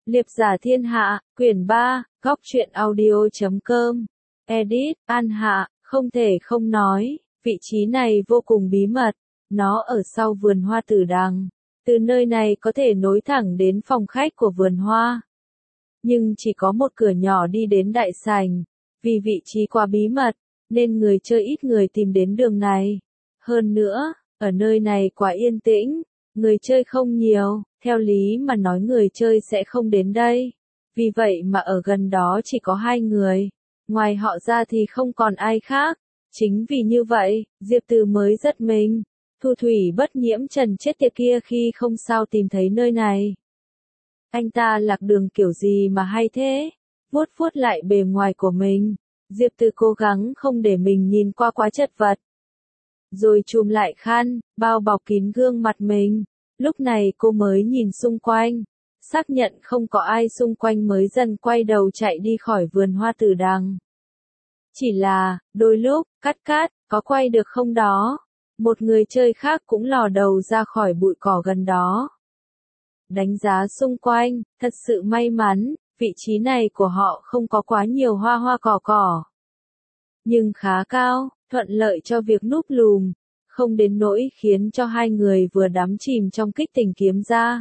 Liệp giả thiên hạ, quyển 3, góc truyện audio.com. Edit, An Hạ, không thể không nói, vị trí này vô cùng bí mật, nó ở sau vườn hoa tử đằng. Từ nơi này có thể nối thẳng đến phòng khách của vườn hoa. Nhưng chỉ có một cửa nhỏ đi đến đại sảnh, vì vị trí quá bí mật, nên người chơi ít người tìm đến đường này. Hơn nữa, ở nơi này quá yên tĩnh, người chơi không nhiều, theo lý mà nói người chơi sẽ không đến đây. Vì vậy mà ở gần đó chỉ có 2 người, ngoài họ ra thì không còn ai khác. Chính vì như vậy, Diệp Từ mới giật mình. Thu Thủy Bất Nhiễm Trần chết tiệt kia khi không sao tìm thấy nơi này. Anh ta lạc đường kiểu gì mà hay thế? Vuốt vuốt lại bề ngoài của mình, Diệp Từ cố gắng không để mình nhìn qua quá chật vật. Rồi chùm lại khăn, bao bọc kín gương mặt mình. Lúc này cô mới nhìn xung quanh, xác nhận không có ai xung quanh mới dần quay đầu chạy đi khỏi vườn hoa tử đằng. Chỉ là, đôi lúc, cắt, có quay được không đó? Một người chơi khác cũng lò đầu ra khỏi bụi cỏ gần đó. Đánh giá xung quanh, thật sự may mắn, vị trí này của họ không có quá nhiều hoa cỏ. Nhưng khá cao, thuận lợi cho việc núp lùm, không đến nỗi khiến cho 2 người vừa đắm chìm trong kích tình kiếm ra.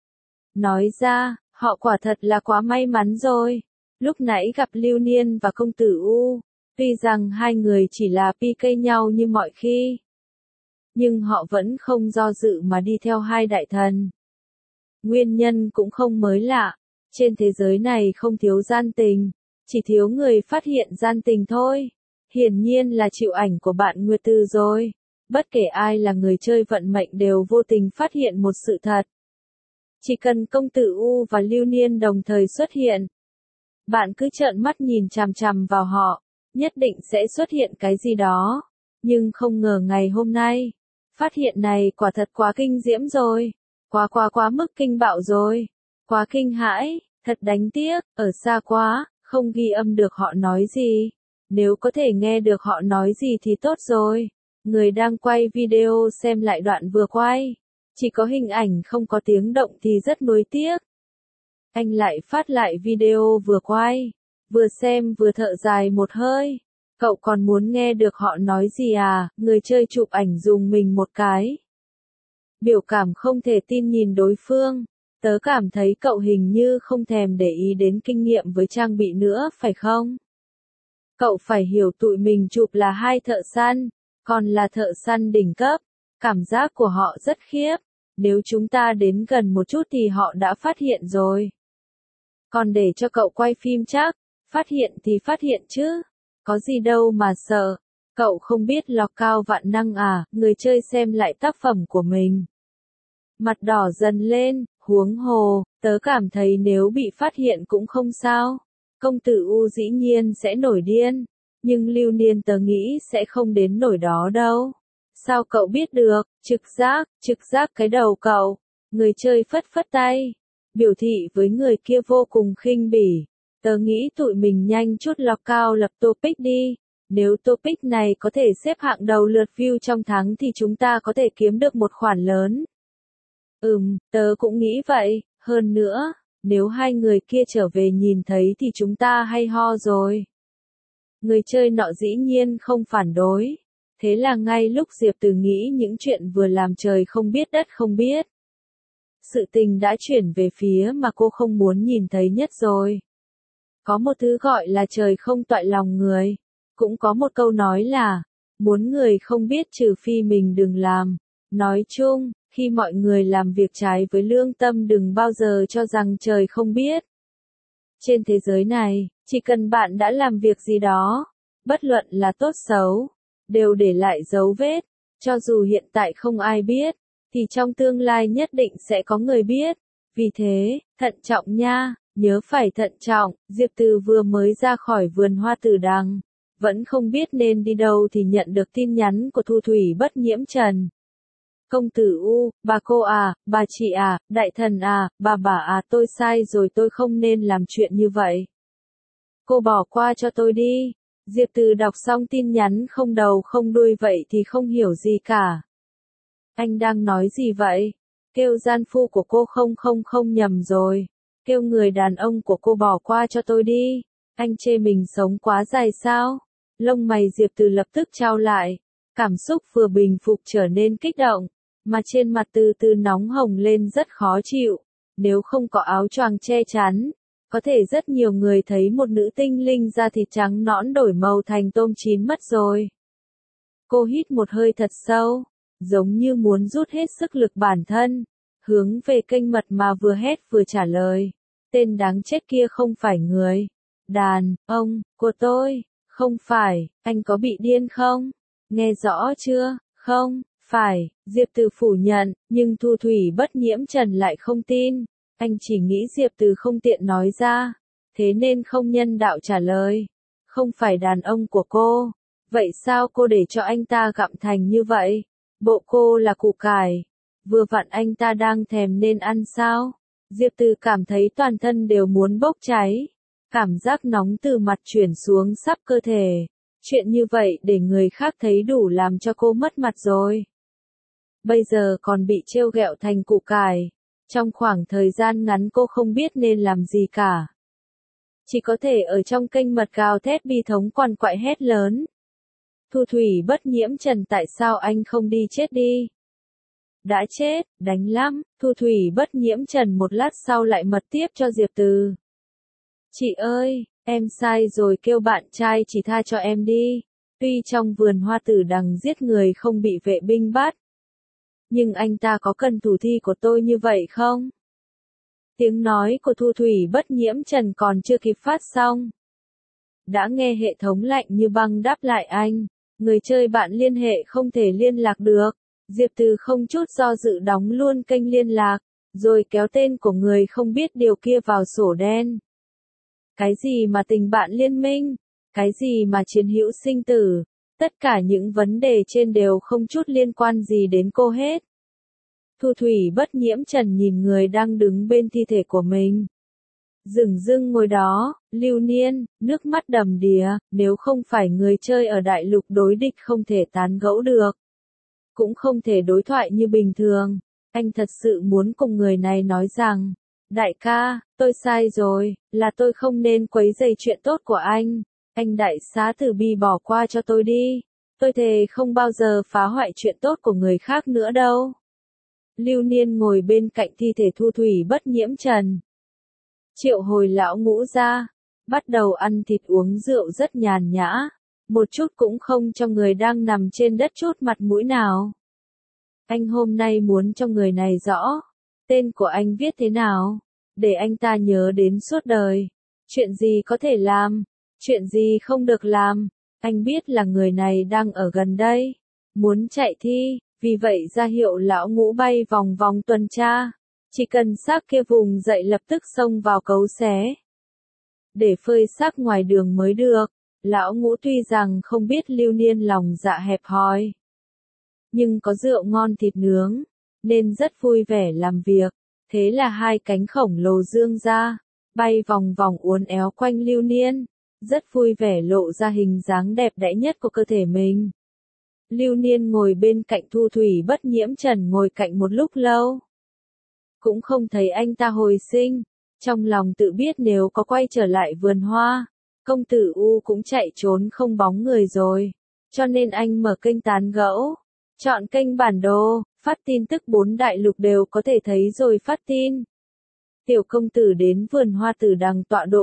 Nói ra, họ quả thật là quá may mắn rồi. Lúc nãy gặp Lưu Niên và công tử U, tuy rằng 2 người chỉ là PK nhau như mọi khi, nhưng họ vẫn không do dự mà đi theo 2 đại thần. Nguyên nhân cũng không mới lạ, trên thế giới này không thiếu gian tình, chỉ thiếu người phát hiện gian tình thôi. Hiển nhiên là chịu ảnh của bạn Nguyệt Tư rồi. Bất kể ai là người chơi vận mệnh đều vô tình phát hiện một sự thật. Chỉ cần công tử U và Lưu Niên đồng thời xuất hiện, bạn cứ trợn mắt nhìn chằm chằm vào họ, nhất định sẽ xuất hiện cái gì đó. Nhưng không ngờ ngày hôm nay, phát hiện này quả thật quá kinh diễm rồi. Quá mức kinh bạo rồi. Quá kinh hãi, thật đáng tiếc, ở xa quá, không ghi âm được họ nói gì. Nếu có thể nghe được họ nói gì thì tốt rồi. Người đang quay video xem lại đoạn vừa quay. Chỉ có hình ảnh không có tiếng động thì rất nuối tiếc. Anh lại phát lại video vừa quay. Vừa xem vừa thở dài một hơi. Cậu còn muốn nghe được họ nói gì à? Người chơi chụp ảnh dùng mình một cái. Biểu cảm không thể tin nhìn đối phương. Tớ cảm thấy cậu hình như không thèm để ý đến kinh nghiệm với trang bị nữa, phải không? Cậu phải hiểu tụi mình chụp là 2 thợ săn, còn là thợ săn đỉnh cấp. Cảm giác của họ rất khiếp. Nếu chúng ta đến gần một chút thì họ đã phát hiện rồi. Còn để cho cậu quay phim chắc, phát hiện thì phát hiện chứ. Có gì đâu mà sợ. Cậu không biết lọc cao vạn năng à? Người chơi xem lại tác phẩm của mình. Mặt đỏ dần lên, huống hồ, tớ cảm thấy nếu bị phát hiện cũng không sao. Công tử U dĩ nhiên sẽ nổi điên, nhưng Lưu Niên tớ nghĩ sẽ không đến nổi đó đâu. Sao cậu biết được? Trực giác cái đầu cậu. Người chơi phất tay, biểu thị với người kia vô cùng khinh bỉ. Tớ nghĩ tụi mình nhanh chút lọc cao lập topic đi. Nếu topic này có thể xếp hạng đầu lượt view trong tháng thì chúng ta có thể kiếm được một khoản lớn. Tớ cũng nghĩ vậy, hơn nữa, nếu 2 người kia trở về nhìn thấy thì chúng ta hay ho rồi. Người chơi nọ dĩ nhiên không phản đối. Thế là ngay lúc Diệp Từ nghĩ những chuyện vừa làm trời không biết đất không biết, sự tình đã chuyển về phía mà cô không muốn nhìn thấy nhất rồi. Có một thứ gọi là trời không toại lòng người. Cũng có một câu nói là, muốn người không biết trừ phi mình đừng làm. Nói chung, khi mọi người làm việc trái với lương tâm đừng bao giờ cho rằng trời không biết. Trên thế giới này, chỉ cần bạn đã làm việc gì đó, bất luận là tốt xấu, đều để lại dấu vết. Cho dù hiện tại không ai biết, thì trong tương lai nhất định sẽ có người biết. Vì thế, thận trọng nha, nhớ phải thận trọng. Diệp Từ vừa mới ra khỏi vườn hoa tử đằng, vẫn không biết nên đi đâu thì nhận được tin nhắn của Thu Thủy Bất Nhiễm Trần. Công tử U, bà cô à, bà chị à, đại thần à, bà à, tôi sai rồi, tôi không nên làm chuyện như vậy. Cô bỏ qua cho tôi đi. Diệp Từ đọc xong tin nhắn không đầu không đuôi vậy thì không hiểu gì cả. Anh đang nói gì vậy? Kêu gian phu của cô không nhầm rồi. kêu người đàn ông của cô bỏ qua cho tôi đi. Anh chê mình sống quá dài sao? Lông mày Diệp Từ lập tức trao lại. Cảm xúc vừa bình phục trở nên kích động, mà trên mặt từ từ nóng hồng lên rất khó chịu. Nếu không có áo choàng che chắn, có thể rất nhiều người thấy một nữ tinh linh da thịt trắng nõn đổi màu thành tôm chín mất rồi. Cô hít một hơi thật sâu, giống như muốn rút hết sức lực bản thân, hướng về kênh mật mà vừa hét vừa trả lời. Tên đáng chết kia không phải người đàn ông của tôi, không phải, anh có bị điên không? Nghe rõ chưa? Không, phải, Diệp Từ phủ nhận, nhưng Thu Thủy Bất Nhiễm Trần lại không tin. Anh chỉ nghĩ Diệp Từ không tiện nói ra, thế nên không nhân đạo trả lời. Không phải đàn ông của cô. Vậy sao cô để cho anh ta gặm thành như vậy? Bộ cô là củ cải. Vừa vặn anh ta đang thèm nên ăn sao? Diệp Từ cảm thấy toàn thân đều muốn bốc cháy. Cảm giác nóng từ mặt chuyển xuống khắp cơ thể. Chuyện như vậy để người khác thấy đủ làm cho cô mất mặt rồi. Bây giờ còn bị trêu ghẹo thành củ cải. Trong khoảng thời gian ngắn cô không biết nên làm gì cả. Chỉ có thể ở trong kênh mật gào thét bi thống quằn quại hét lớn. Thu Thủy Bất Nhiễm Trần, tại sao anh không đi chết đi? Đã chết, đánh lắm. Thu Thủy Bất Nhiễm Trần một lát sau lại mật tiếp cho Diệp Từ. Chị ơi, em sai rồi, kêu bạn trai chỉ tha cho em đi. Tuy trong vườn hoa tử đằng giết người không bị vệ binh bắt, nhưng anh ta có cần thủ thi của tôi như vậy không? Tiếng nói của Thu Thủy Bất Nhiễm Trần còn chưa kịp phát xong. Đã nghe hệ thống lạnh như băng đáp lại anh. Người chơi bạn liên hệ không thể liên lạc được. Diệp Từ không chút do dự đóng luôn kênh liên lạc, rồi kéo tên của người không biết điều kia vào sổ đen. Cái gì mà tình bạn liên minh? Cái gì mà chiến hữu sinh tử? Tất cả những vấn đề trên đều không chút liên quan gì đến cô hết. Thu Thủy Bất Nhiễm Trần nhìn người đang đứng bên thi thể của mình. Dửng dưng ngồi đó, lưu niên, nước mắt đầm đìa, nếu không phải người chơi ở đại lục đối địch không thể tán gẫu được. Cũng không thể đối thoại như bình thường. Anh thật sự muốn cùng người này nói rằng, đại ca, tôi sai rồi, là tôi không nên quấy rầy chuyện tốt của anh. Anh đại xá từ bi bỏ qua cho tôi đi. Tôi thề không bao giờ phá hoại chuyện tốt của người khác nữa đâu. Lưu Niên ngồi bên cạnh thi thể Thu Thủy Bất Nhiễm Trần. Triệu hồi lão ngũ ra, bắt đầu ăn thịt uống rượu rất nhàn nhã, một chút cũng không cho người đang nằm trên đất chút mặt mũi nào. Anh hôm nay muốn cho người này rõ, tên của anh viết thế nào, để anh ta nhớ đến suốt đời. Chuyện gì có thể làm, chuyện gì không được làm, anh biết là người này đang ở gần đây, muốn chạy thi, vì vậy ra hiệu lão ngũ bay vòng vòng tuần tra. Chỉ cần xác kia vùng dậy lập tức xông vào cấu xé. Để phơi xác ngoài đường mới được. Lão ngũ tuy rằng không biết Lưu Niên lòng dạ hẹp hòi, nhưng có rượu ngon thịt nướng, nên rất vui vẻ làm việc. Thế là hai cánh khổng lồ dương ra, bay vòng vòng uốn éo quanh Lưu Niên, rất vui vẻ lộ ra hình dáng đẹp đẽ nhất của cơ thể mình. Lưu Niên ngồi bên cạnh Thu Thủy Bất Nhiễm Trần ngồi cạnh một lúc lâu. Cũng không thấy anh ta hồi sinh, trong lòng tự biết nếu có quay trở lại vườn hoa, công tử U cũng chạy trốn không bóng người rồi, cho nên anh mở kênh tán gẫu, chọn kênh bản đồ, phát tin tức 4 đại lục đều có thể thấy rồi phát tin. Tiểu công tử đến vườn hoa tử đằng tọa độ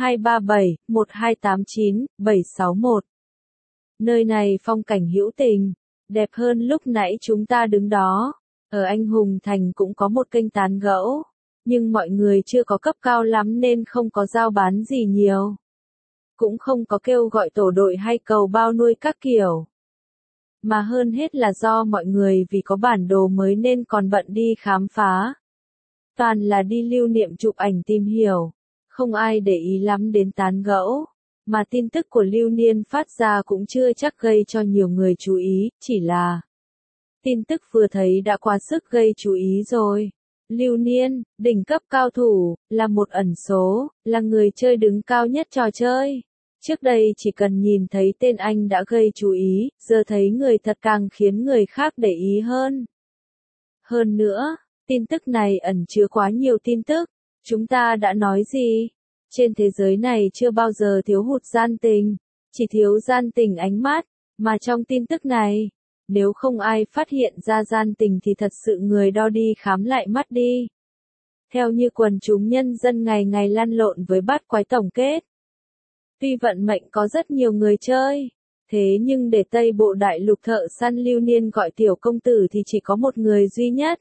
4237-1289-761. Nơi này phong cảnh hữu tình, đẹp hơn lúc nãy chúng ta đứng đó. Ở Anh Hùng Thành cũng có một kênh tán gẫu, nhưng mọi người chưa có cấp cao lắm nên không có giao bán gì nhiều. Cũng không có kêu gọi tổ đội hay cầu bao nuôi các kiểu. Mà hơn hết là do mọi người vì có bản đồ mới nên còn bận đi khám phá. Toàn là đi lưu niệm chụp ảnh tìm hiểu, không ai để ý lắm đến tán gẫu. Mà tin tức của Lưu Niên phát ra cũng chưa chắc gây cho nhiều người chú ý, chỉ là tin tức vừa thấy đã quá sức gây chú ý rồi. Lưu Niên, đỉnh cấp cao thủ, là một ẩn số, là người chơi đứng cao nhất trò chơi. Trước đây chỉ cần nhìn thấy tên anh đã gây chú ý, giờ thấy người thật càng khiến người khác để ý hơn. Hơn nữa, tin tức này ẩn chứa quá nhiều tin tức, Chúng ta đã nói gì? Trên thế giới này chưa bao giờ thiếu hụt gian tình, chỉ thiếu gian tình ánh mắt, mà trong tin tức này, nếu không ai phát hiện ra gian tình thì thật sự người đó đi khám lại mắt đi. Theo như quần chúng nhân dân ngày ngày lăn lộn với bát quái tổng kết. Tuy vận mệnh có rất nhiều người chơi, thế nhưng để Tây Bộ Đại Lục thợ săn Lưu Niên gọi tiểu công tử thì chỉ có một người duy nhất.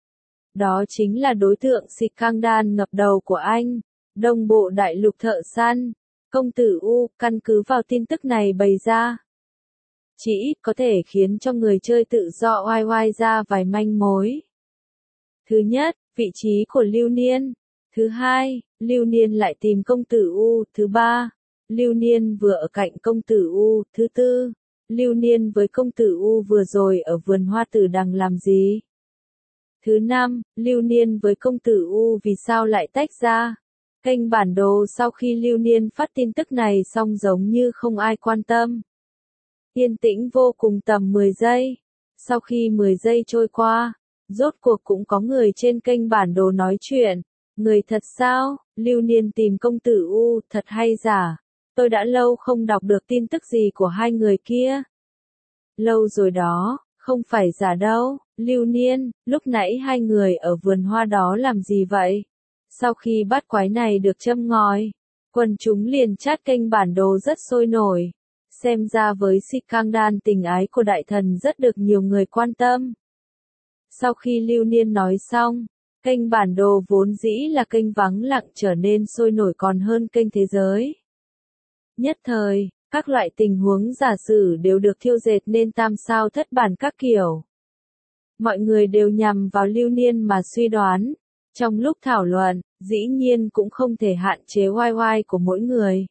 Đó chính là đối tượng Skandal ngập đầu của anh, Đông Bộ Đại Lục thợ săn, công tử U, căn cứ vào tin tức này bày ra. Chỉ ít có thể khiến cho người chơi tự do oai oai ra vài manh mối. Thứ nhất, vị trí của Lưu Niên. Thứ hai, Lưu Niên lại tìm công tử U. Thứ ba, Lưu Niên vừa ở cạnh công tử U. Thứ tư, Lưu Niên với công tử U vừa rồi ở vườn hoa tử đằng làm gì? Thứ năm, Lưu Niên với công tử U vì sao lại tách ra? Kênh bản đồ sau khi Lưu Niên phát tin tức này xong giống như không ai quan tâm. Yên tĩnh vô cùng tầm 10 giây. Sau khi 10 giây trôi qua, rốt cuộc cũng có người trên kênh bản đồ nói chuyện. Người thật sao? Lưu Niên tìm công tử U, thật hay giả? Tôi đã lâu không đọc được tin tức gì của hai người kia. Lâu rồi đó, không phải giả đâu. Lưu Niên, lúc nãy hai người ở vườn hoa đó làm gì vậy? Sau khi bát quái này được châm ngòi, quần chúng liền chat kênh bản đồ rất sôi nổi. Xem ra với Skandal tình ái của đại thần rất được nhiều người quan tâm. Sau khi Lưu Niên nói xong, kênh bản đồ vốn dĩ là kênh vắng lặng trở nên sôi nổi còn hơn kênh thế giới. Nhất thời, các loại tình huống giả sử đều được thiêu dệt nên tam sao thất bản các kiểu. Mọi người đều nhằm vào Lưu Niên mà suy đoán. Trong lúc thảo luận, dĩ nhiên cũng không thể hạn chế oai oai của mỗi người.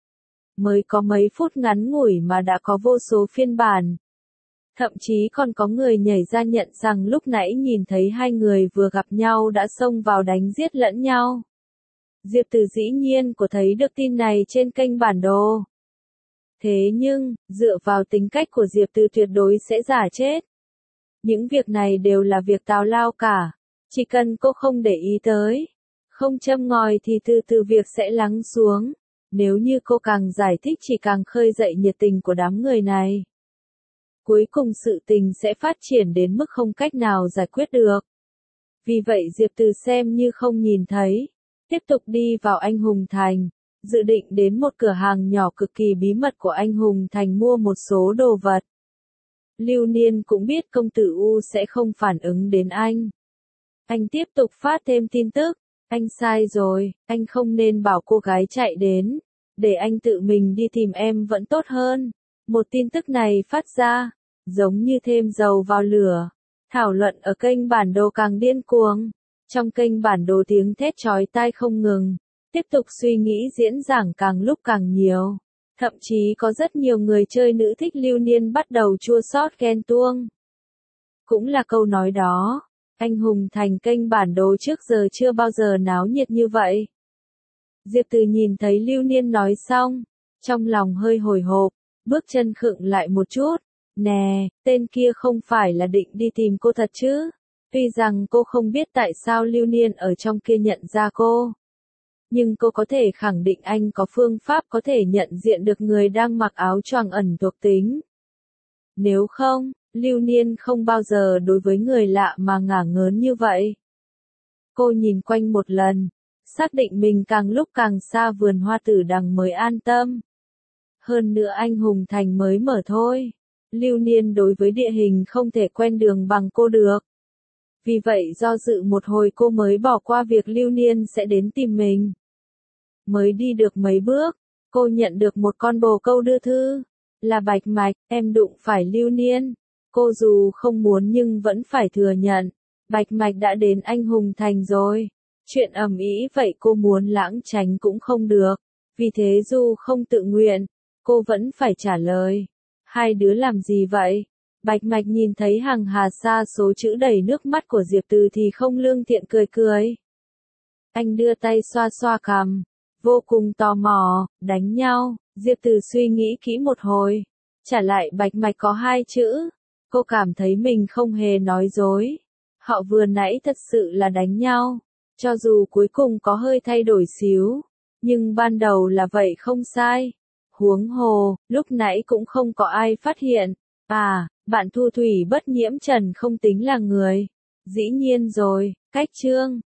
Mới có mấy phút ngắn ngủi mà đã có vô số phiên bản. Thậm chí còn có người nhảy ra nhận rằng lúc nãy nhìn thấy hai người vừa gặp nhau đã xông vào đánh giết lẫn nhau. Diệp Từ dĩ nhiên có thấy được tin này trên kênh bản đồ. Thế nhưng, dựa vào tính cách của Diệp Từ tuyệt đối sẽ giả chết. Những việc này đều là việc tào lao cả. Chỉ cần cô không để ý tới, không châm ngòi thì từ từ việc sẽ lắng xuống. Nếu như cô càng giải thích chỉ càng khơi dậy nhiệt tình của đám người này. Cuối cùng sự tình sẽ phát triển đến mức không cách nào giải quyết được. Vì vậy Diệp Từ xem như không nhìn thấy. Tiếp tục đi vào Anh Hùng Thành, dự định đến một cửa hàng nhỏ cực kỳ bí mật của Anh Hùng Thành mua một số đồ vật. Lưu Niên cũng biết công tử U sẽ không phản ứng đến anh. Anh tiếp tục phát thêm tin tức. Anh sai rồi, anh không nên bảo cô gái chạy đến. Để anh tự mình đi tìm em vẫn tốt hơn. Một tin tức này phát ra, giống như thêm dầu vào lửa. Thảo luận ở kênh bản đồ càng điên cuồng. Trong kênh bản đồ tiếng thét chói tai không ngừng. Tiếp tục suy nghĩ diễn giảng càng lúc càng nhiều. Thậm chí có rất nhiều người chơi nữ thích Lưu Niên bắt đầu chua xót ghen tuông. Cũng là câu nói đó. Anh Hùng Thành kênh bản đồ trước giờ chưa bao giờ náo nhiệt như vậy. Diệp Từ nhìn thấy Lưu Niên nói xong, trong lòng hơi hồi hộp, bước chân khựng lại một chút. Nè, tên kia không phải là định đi tìm cô thật chứ? Tuy rằng cô không biết tại sao Lưu Niên ở trong kia nhận ra cô. Nhưng cô có thể khẳng định anh có phương pháp có thể nhận diện được người đang mặc áo choàng ẩn thuộc tính. Nếu không, Lưu Niên không bao giờ đối với người lạ mà ngả ngớn như vậy. Cô nhìn quanh một lần, xác định mình càng lúc càng xa vườn hoa tử đằng mới an tâm. Hơn nữa Anh Hùng Thành mới mở thôi. Lưu Niên đối với địa hình không thể quen đường bằng cô được. Vì vậy do dự một hồi cô mới bỏ qua việc Lưu Niên sẽ đến tìm mình. Mới đi được mấy bước, cô nhận được một con bồ câu đưa thư. Là Bạch Mạch, em đụng phải Lưu Niên. Cô dù không muốn nhưng vẫn phải thừa nhận. Bạch Mạch đã đến Anh Hùng Thành rồi. Chuyện ầm ĩ vậy cô muốn lãng tránh cũng không được. Vì thế dù không tự nguyện, cô vẫn phải trả lời. Hai đứa làm gì vậy? Bạch Mạch nhìn thấy hàng hà sa số chữ đầy nước mắt của Diệp Từ thì không lương thiện cười cười. Anh đưa tay xoa xoa cằm, vô cùng tò mò, đánh nhau. Diệp Từ suy nghĩ kỹ một hồi, trả lại Bạch Mạch có hai chữ. Cô cảm thấy mình không hề nói dối. Họ vừa nãy thật sự là đánh nhau. Cho dù cuối cùng có hơi thay đổi xíu, nhưng ban đầu là vậy không sai. Huống hồ, lúc nãy cũng không có ai phát hiện. À, bạn Thu Thủy bất nhiễm trần không tính là người. Dĩ nhiên rồi, cách chương.